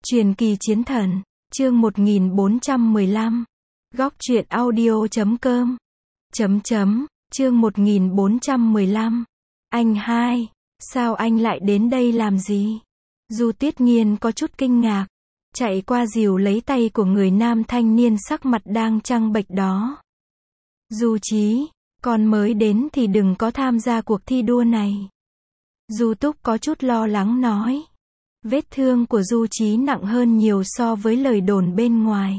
Truyền kỳ chiến thần, chương 1415. Góc truyện audio.com. Chương 1415. Anh hai, sao anh lại đến đây làm gì? Du Tuyết Nghiên có chút kinh ngạc, chạy qua dìu lấy tay của người nam thanh niên sắc mặt đang trắng bệch đó. Du Chí, con mới đến thì đừng có tham gia cuộc thi đua này. Du Túc có chút lo lắng nói. Vết thương của Du Chí nặng hơn nhiều so với lời đồn bên ngoài.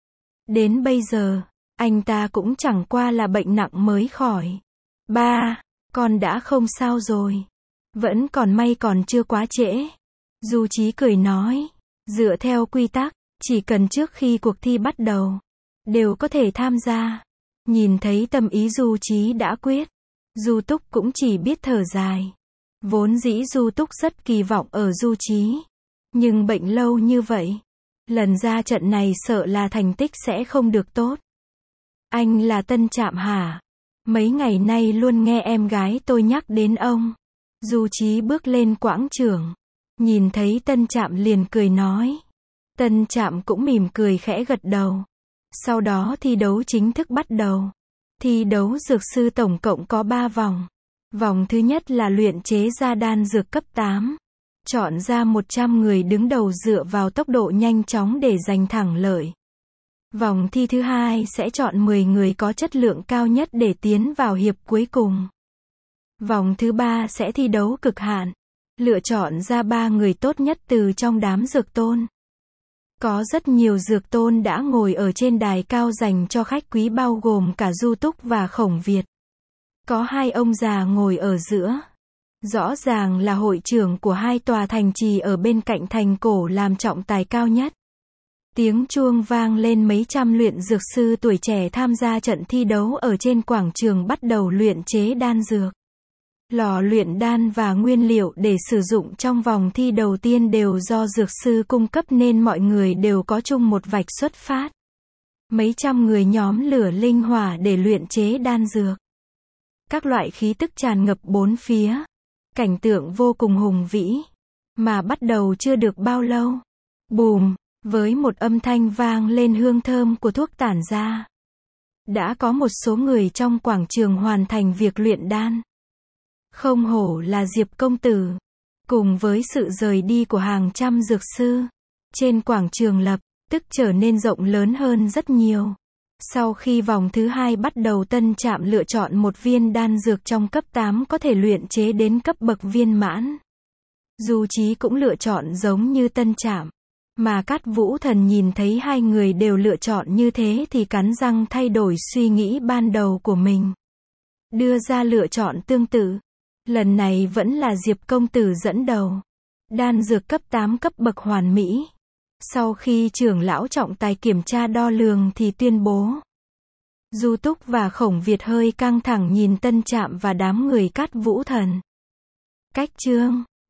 Đến bây giờ, anh ta cũng chẳng qua là bệnh nặng mới khỏi. Ba, con đã không sao rồi. Vẫn còn may còn chưa quá trễ. Du Chí cười nói, dựa theo quy tắc, chỉ cần trước khi cuộc thi bắt đầu, đều có thể tham gia. Nhìn thấy tâm ý Du Chí đã quyết, Du Túc cũng chỉ biết thở dài. Vốn dĩ Du Túc rất kỳ vọng ở Du Chí, nhưng bệnh lâu như vậy, lần ra trận này sợ là thành tích sẽ không được tốt. Anh là Tân Trạm hả? Mấy ngày nay luôn nghe em gái tôi nhắc đến ông. Du Chí bước lên quảng trường, nhìn thấy Tân Trạm liền cười nói. Tân Trạm cũng mỉm cười khẽ gật đầu. Sau đó thi đấu chính thức bắt đầu. Thi đấu dược sư tổng cộng có 3 vòng. Vòng thứ nhất là luyện chế ra đan dược cấp 8. Chọn ra 100 người đứng đầu dựa vào tốc độ nhanh chóng để giành thắng lợi. Vòng thi thứ hai sẽ chọn 10 người có chất lượng cao nhất để tiến vào hiệp cuối cùng. Vòng thứ ba sẽ thi đấu cực hạn, lựa chọn ra 3 người tốt nhất từ trong đám dược tôn. Có rất nhiều dược tôn đã ngồi ở trên đài cao dành cho khách quý bao gồm cả Du Túc và Khổng Việt. Có 2 ông già ngồi ở giữa. Rõ ràng là hội trưởng của 2 tòa thành trì ở bên cạnh thành cổ làm trọng tài cao nhất. Tiếng chuông vang lên, mấy trăm luyện dược sư tuổi trẻ tham gia trận thi đấu ở trên quảng trường bắt đầu luyện chế đan dược. Lò luyện đan và nguyên liệu để sử dụng trong vòng thi đầu tiên đều do dược sư cung cấp nên mọi người đều có chung một vạch xuất phát. Mấy trăm người nhóm lửa linh hỏa để luyện chế đan dược. Các loại khí tức tràn ngập bốn phía. Cảnh tượng vô cùng hùng vĩ. Mà bắt đầu chưa được bao lâu. Bùm, với một âm thanh vang lên hương thơm của thuốc tản ra. Đã có một số người trong quảng trường hoàn thành việc luyện đan. Không hổ là Diệp công tử. Cùng với sự rời đi của hàng trăm dược sư, trên quảng trường lập tức trở nên rộng lớn hơn rất nhiều. Sau khi vòng thứ 2 bắt đầu, Tân Trạm lựa chọn một viên đan dược trong cấp 8 có thể luyện chế đến cấp bậc viên mãn. Du Chí cũng lựa chọn giống như Tân Trạm. Mà Cát Vũ Thần nhìn thấy 2 người đều lựa chọn như thế thì cắn răng thay đổi suy nghĩ ban đầu của mình. Đưa ra lựa chọn tương tự. Lần này vẫn là Diệp công tử dẫn đầu. Đan dược cấp 8 cấp bậc hoàn mỹ. Sau khi trưởng lão trọng tài kiểm tra đo lường thì tuyên bố. Du Túc và Khổng Việt hơi căng thẳng nhìn Tân Trạm và đám người Cát Vũ Thần. Cách chương